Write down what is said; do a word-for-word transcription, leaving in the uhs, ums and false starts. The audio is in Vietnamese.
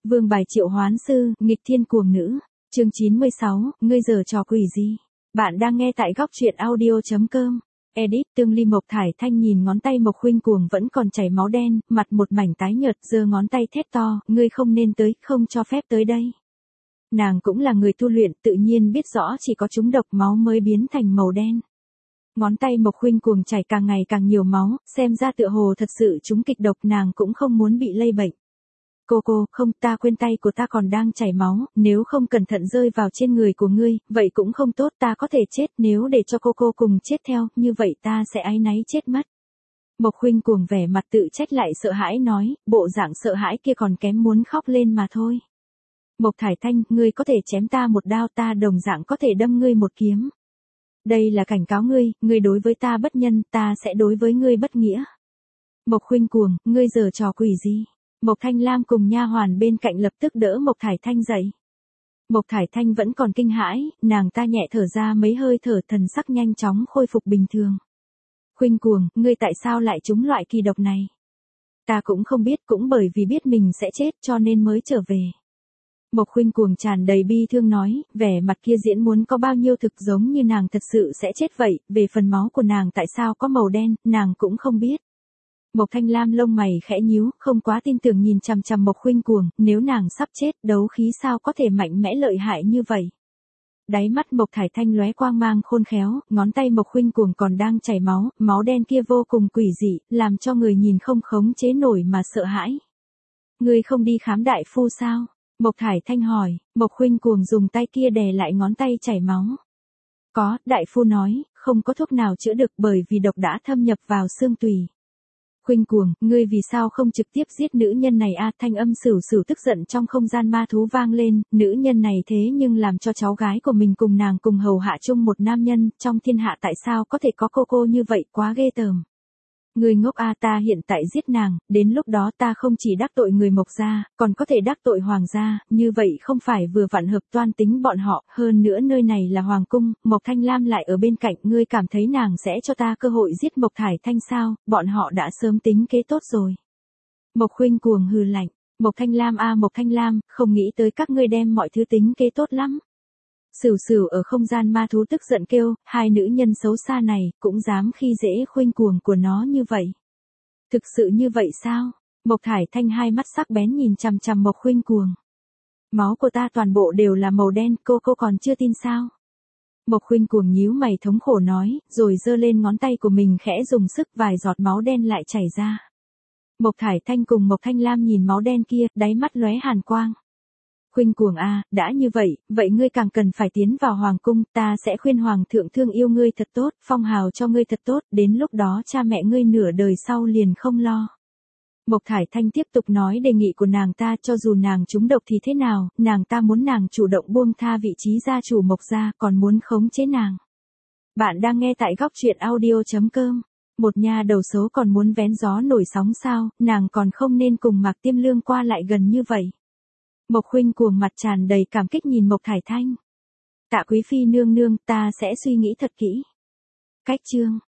Vương bài triệu hoán sư, nghịch thiên cuồng nữ. Chương chín mươi sáu, ngươi giở trò quỷ gì? Bạn đang nghe tại góc truyện audio chấm com. Edit Tương Ly. Mộc Thải Thanh nhìn ngón tay Mộc Khuynh Cuồng vẫn còn chảy máu đen, mặt một mảnh tái nhợt, giơ ngón tay thét to, ngươi không nên tới, không cho phép tới đây. Nàng cũng là người tu luyện, tự nhiên biết rõ chỉ có trúng độc máu mới biến thành màu đen. Ngón tay Mộc Khuynh Cuồng chảy càng ngày càng nhiều máu, xem ra tựa hồ thật sự trúng kịch độc, nàng cũng không muốn bị lây bệnh. Cô cô, không, ta quên tay của ta còn đang chảy máu, nếu không cẩn thận rơi vào trên người của ngươi, vậy cũng không tốt, ta có thể chết, nếu để cho cô cô cùng chết theo, như vậy ta sẽ áy náy chết mất. Mộc Khuynh Cuồng vẻ mặt tự trách lại sợ hãi nói, bộ dạng sợ hãi kia còn kém muốn khóc lên mà thôi. Mộc Thải Thanh, ngươi có thể chém ta một đao, ta đồng dạng có thể đâm ngươi một kiếm. Đây là cảnh cáo ngươi, ngươi đối với ta bất nhân, ta sẽ đối với ngươi bất nghĩa. Mộc Khuynh Cuồng, ngươi giở trò quỷ gì? Mộc Thanh Lam cùng nha hoàn bên cạnh lập tức đỡ Mộc Thải Thanh dậy. Mộc Thải Thanh vẫn còn kinh hãi, nàng ta nhẹ thở ra mấy hơi thở, thần sắc nhanh chóng khôi phục bình thường. Khuynh Cuồng, ngươi tại sao lại trúng loại kỳ độc này? Ta cũng không biết, cũng bởi vì biết mình sẽ chết cho nên mới trở về. Mộc Khuynh Cuồng tràn đầy bi thương nói, vẻ mặt kia diễn muốn có bao nhiêu thực giống như nàng thật sự sẽ chết vậy, về phần máu của nàng tại sao có màu đen, nàng cũng không biết. Mộc Thanh Lam lông mày khẽ nhíu, không quá tin tưởng nhìn chằm chằm Mộc Khuynh Cuồng, nếu nàng sắp chết, đấu khí sao có thể mạnh mẽ lợi hại như vậy. Đáy mắt Mộc Thải Thanh lóe quang mang khôn khéo, ngón tay Mộc Khuynh Cuồng còn đang chảy máu, máu đen kia vô cùng quỷ dị, làm cho người nhìn không khống chế nổi mà sợ hãi. Ngươi không đi khám đại phu sao? Mộc Thải Thanh hỏi. Mộc Khuynh Cuồng dùng tay kia đè lại ngón tay chảy máu. Có, đại phu nói, không có thuốc nào chữa được bởi vì độc đã thâm nhập vào xương tủy. Khuynh Cuồng, ngươi vì sao không trực tiếp giết nữ nhân này a? Thanh âm sửu sửu tức giận trong không gian ma thú vang lên, nữ nhân này thế nhưng làm cho cháu gái của mình cùng nàng cùng hầu hạ chung một nam nhân, trong thiên hạ tại sao có thể có cô cô như vậy, quá ghê tởm. Ngươi ngốc a, ta hiện tại giết nàng, đến lúc đó ta không chỉ đắc tội người Mộc gia, còn có thể đắc tội hoàng gia, như vậy không phải vừa vặn hợp toan tính bọn họ, hơn nữa nơi này là hoàng cung, Mộc Thanh Lam lại ở bên cạnh, ngươi cảm thấy nàng sẽ cho ta cơ hội giết Mộc Thải Thanh sao, bọn họ đã sớm tính kế tốt rồi. Mộc Khuynh Cuồng hừ lạnh, Mộc Thanh Lam a Mộc Thanh Lam, không nghĩ tới các ngươi đem mọi thứ tính kế tốt lắm. Sửu sửu ở không gian ma thú tức giận kêu, hai nữ nhân xấu xa này, cũng dám khi dễ Khuynh Cuồng của nó như vậy. Thực sự như vậy sao? Mộc Thải Thanh hai mắt sắc bén nhìn chằm chằm Mộc Khuynh Cuồng. Máu của ta toàn bộ đều là màu đen, cô cô còn chưa tin sao? Mộc Khuynh Cuồng nhíu mày thống khổ nói, rồi giơ lên ngón tay của mình khẽ dùng sức, vài giọt máu đen lại chảy ra. Mộc Thải Thanh cùng Mộc Thanh Lam nhìn máu đen kia, đáy mắt lóe hàn quang. Khuynh Cuồng a, đã như vậy, vậy ngươi càng cần phải tiến vào hoàng cung, ta sẽ khuyên hoàng thượng thương yêu ngươi thật tốt, phong hào cho ngươi thật tốt, đến lúc đó cha mẹ ngươi nửa đời sau liền không lo. Mộc Thải Thanh tiếp tục nói đề nghị của nàng ta, cho dù nàng trúng độc thì thế nào, nàng ta muốn nàng chủ động buông tha vị trí gia chủ Mộc gia, còn muốn khống chế nàng. Bạn đang nghe tại góc truyện audio chấm com. Một nha đầu xấu còn muốn vén gió nổi sóng sao, nàng còn không nên cùng Mạc Tiêm Lương qua lại gần như vậy. Mộc Khuynh Cuồng mặt tràn đầy cảm kích nhìn Mộc Thải Thanh. Tạ quý phi nương nương, ta sẽ suy nghĩ thật kỹ. Cách chương